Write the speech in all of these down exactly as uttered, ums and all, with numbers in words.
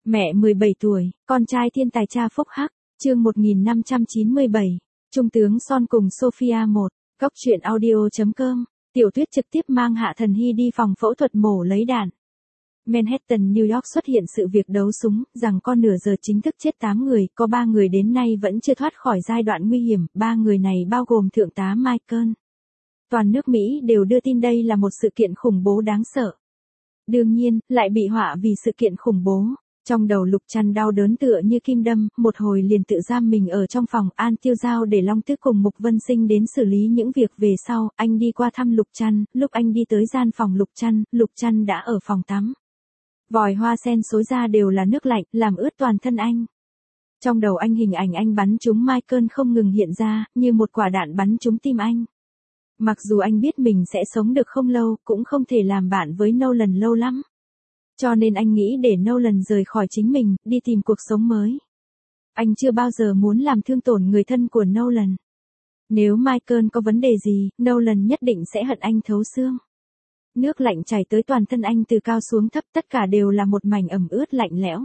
Mẹ mười bảy tuổi, con trai thiên tài cha phúc hắc, chương một nghìn năm trăm chín mươi bảy, Trung tướng Son cùng Sophia một, góc truyện audio chấm com, Tiểu Tuyết trực tiếp mang Hạ Thần Hy đi phòng phẫu thuật mổ lấy đạn. Manhattan, New York xuất hiện sự việc đấu súng, rằng con nửa giờ chính thức chết tám người, có ba người đến nay vẫn chưa thoát khỏi giai đoạn nguy hiểm, ba người này bao gồm Thượng tá Michael. Toàn nước Mỹ đều đưa tin đây là một sự kiện khủng bố đáng sợ. Đương nhiên, lại bị họa vì sự kiện khủng bố. Trong đầu Lục Trăn đau đớn tựa như kim đâm, một hồi liền tự giam mình ở trong phòng. An Tiêu Giao để Long Tước cùng Mục Vân Sinh đến xử lý những việc về sau. Anh đi qua thăm Lục Trăn, lúc anh đi tới gian phòng Lục Trăn, Lục Trăn đã ở phòng tắm. Vòi hoa sen xối ra đều là nước lạnh, làm ướt toàn thân anh. Trong đầu anh hình ảnh anh bắn trúng Michael không ngừng hiện ra, như một quả đạn bắn trúng tim anh. Mặc dù anh biết mình sẽ sống được không lâu, cũng không thể làm bạn với Nolan lâu lắm. Cho nên anh nghĩ để Nolan rời khỏi chính mình, đi tìm cuộc sống mới. Anh chưa bao giờ muốn làm thương tổn người thân của Nolan. Nếu Michael có vấn đề gì, Nolan nhất định sẽ hận anh thấu xương. Nước lạnh chảy tới toàn thân anh từ cao xuống thấp, tất cả đều là một mảnh ẩm ướt lạnh lẽo.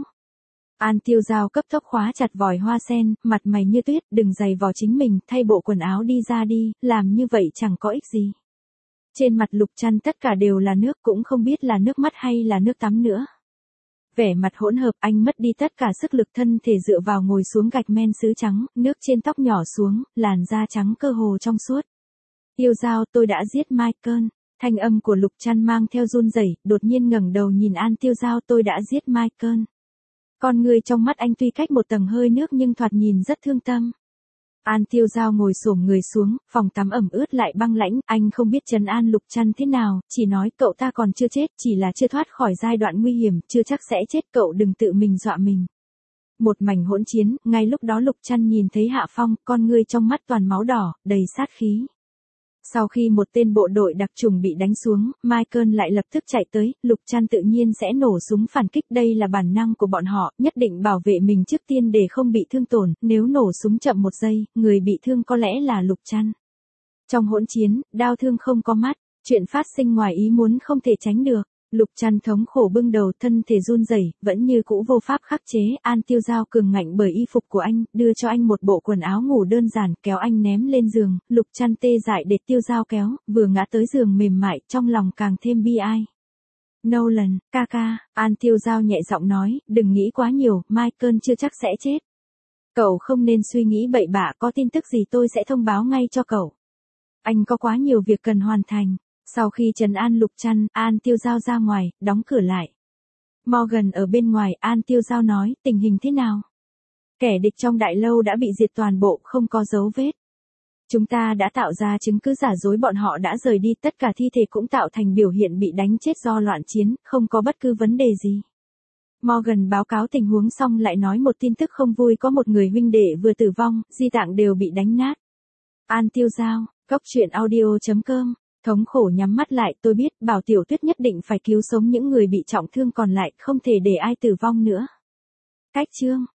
An Tiêu Giao cấp tốc khóa chặt vòi hoa sen, mặt mày như tuyết, đừng giày vò chính mình, thay bộ quần áo đi ra đi, làm như vậy chẳng có ích gì. Trên mặt Lục Trăn tất cả đều là nước, cũng không biết là nước mắt hay là nước tắm nữa. Vẻ mặt hỗn hợp, anh mất đi tất cả sức lực, thân thể dựa vào ngồi xuống gạch men sứ trắng, nước trên tóc nhỏ xuống, làn da trắng cơ hồ trong suốt. Tiêu Giao, tôi đã giết Michael. Thanh âm của Lục Trăn mang theo run rẩy, đột nhiên ngẩng đầu nhìn An Tiêu Giao, tôi đã giết Michael. Con người trong mắt anh tuy cách một tầng hơi nước nhưng thoạt nhìn rất thương tâm. An Tiêu Giao ngồi xổm người xuống, phòng tắm ẩm ướt lại băng lãnh, anh không biết trấn an Lục Trăn thế nào, chỉ nói cậu ta còn chưa chết, chỉ là chưa thoát khỏi giai đoạn nguy hiểm, chưa chắc sẽ chết, cậu đừng tự mình dọa mình. Một mảnh hỗn chiến, ngay lúc đó Lục Trăn nhìn thấy Hạ Phong, con người trong mắt toàn máu đỏ, đầy sát khí. Sau khi một tên bộ đội đặc chủng bị đánh xuống, Michael lại lập tức chạy tới, Lục Trăn tự nhiên sẽ nổ súng phản kích, đây là bản năng của bọn họ, nhất định bảo vệ mình trước tiên để không bị thương tổn, nếu nổ súng chậm một giây, người bị thương có lẽ là Lục Trăn. Trong hỗn chiến, đao thương không có mắt, chuyện phát sinh ngoài ý muốn không thể tránh được. Lục Trăn thống khổ bưng đầu, thân thể run rẩy, vẫn như cũ vô pháp khắc chế. An Tiêu Giao cường ngạnh bởi y phục của anh, đưa cho anh một bộ quần áo ngủ đơn giản, kéo anh ném lên giường. Lục Trăn tê dại để Tiêu Giao kéo, vừa ngã tới giường mềm mại, trong lòng càng thêm bi ai. Nolan, ca ca, An Tiêu Giao nhẹ giọng nói, đừng nghĩ quá nhiều, Michael chưa chắc sẽ chết. Cậu không nên suy nghĩ bậy bạ, có tin tức gì tôi sẽ thông báo ngay cho cậu. Anh có quá nhiều việc cần hoàn thành. Sau khi trấn an Lục Trăn, An Tiêu Giao ra ngoài, đóng cửa lại. Morgan ở bên ngoài, An Tiêu Giao nói, tình hình thế nào? Kẻ địch trong đại lâu đã bị diệt toàn bộ, không có dấu vết. Chúng ta đã tạo ra chứng cứ giả dối bọn họ đã rời đi, tất cả thi thể cũng tạo thành biểu hiện bị đánh chết do loạn chiến, không có bất cứ vấn đề gì. Morgan báo cáo tình huống xong lại nói một tin tức không vui, có một người huynh đệ vừa tử vong, di tạng đều bị đánh nát. An Tiêu Giao, góc truyện audio chấm com. Thống khổ nhắm mắt lại, tôi biết, bảo Tiểu Tuyết nhất định phải cứu sống những người bị trọng thương còn lại, không thể để ai tử vong nữa. Cách chương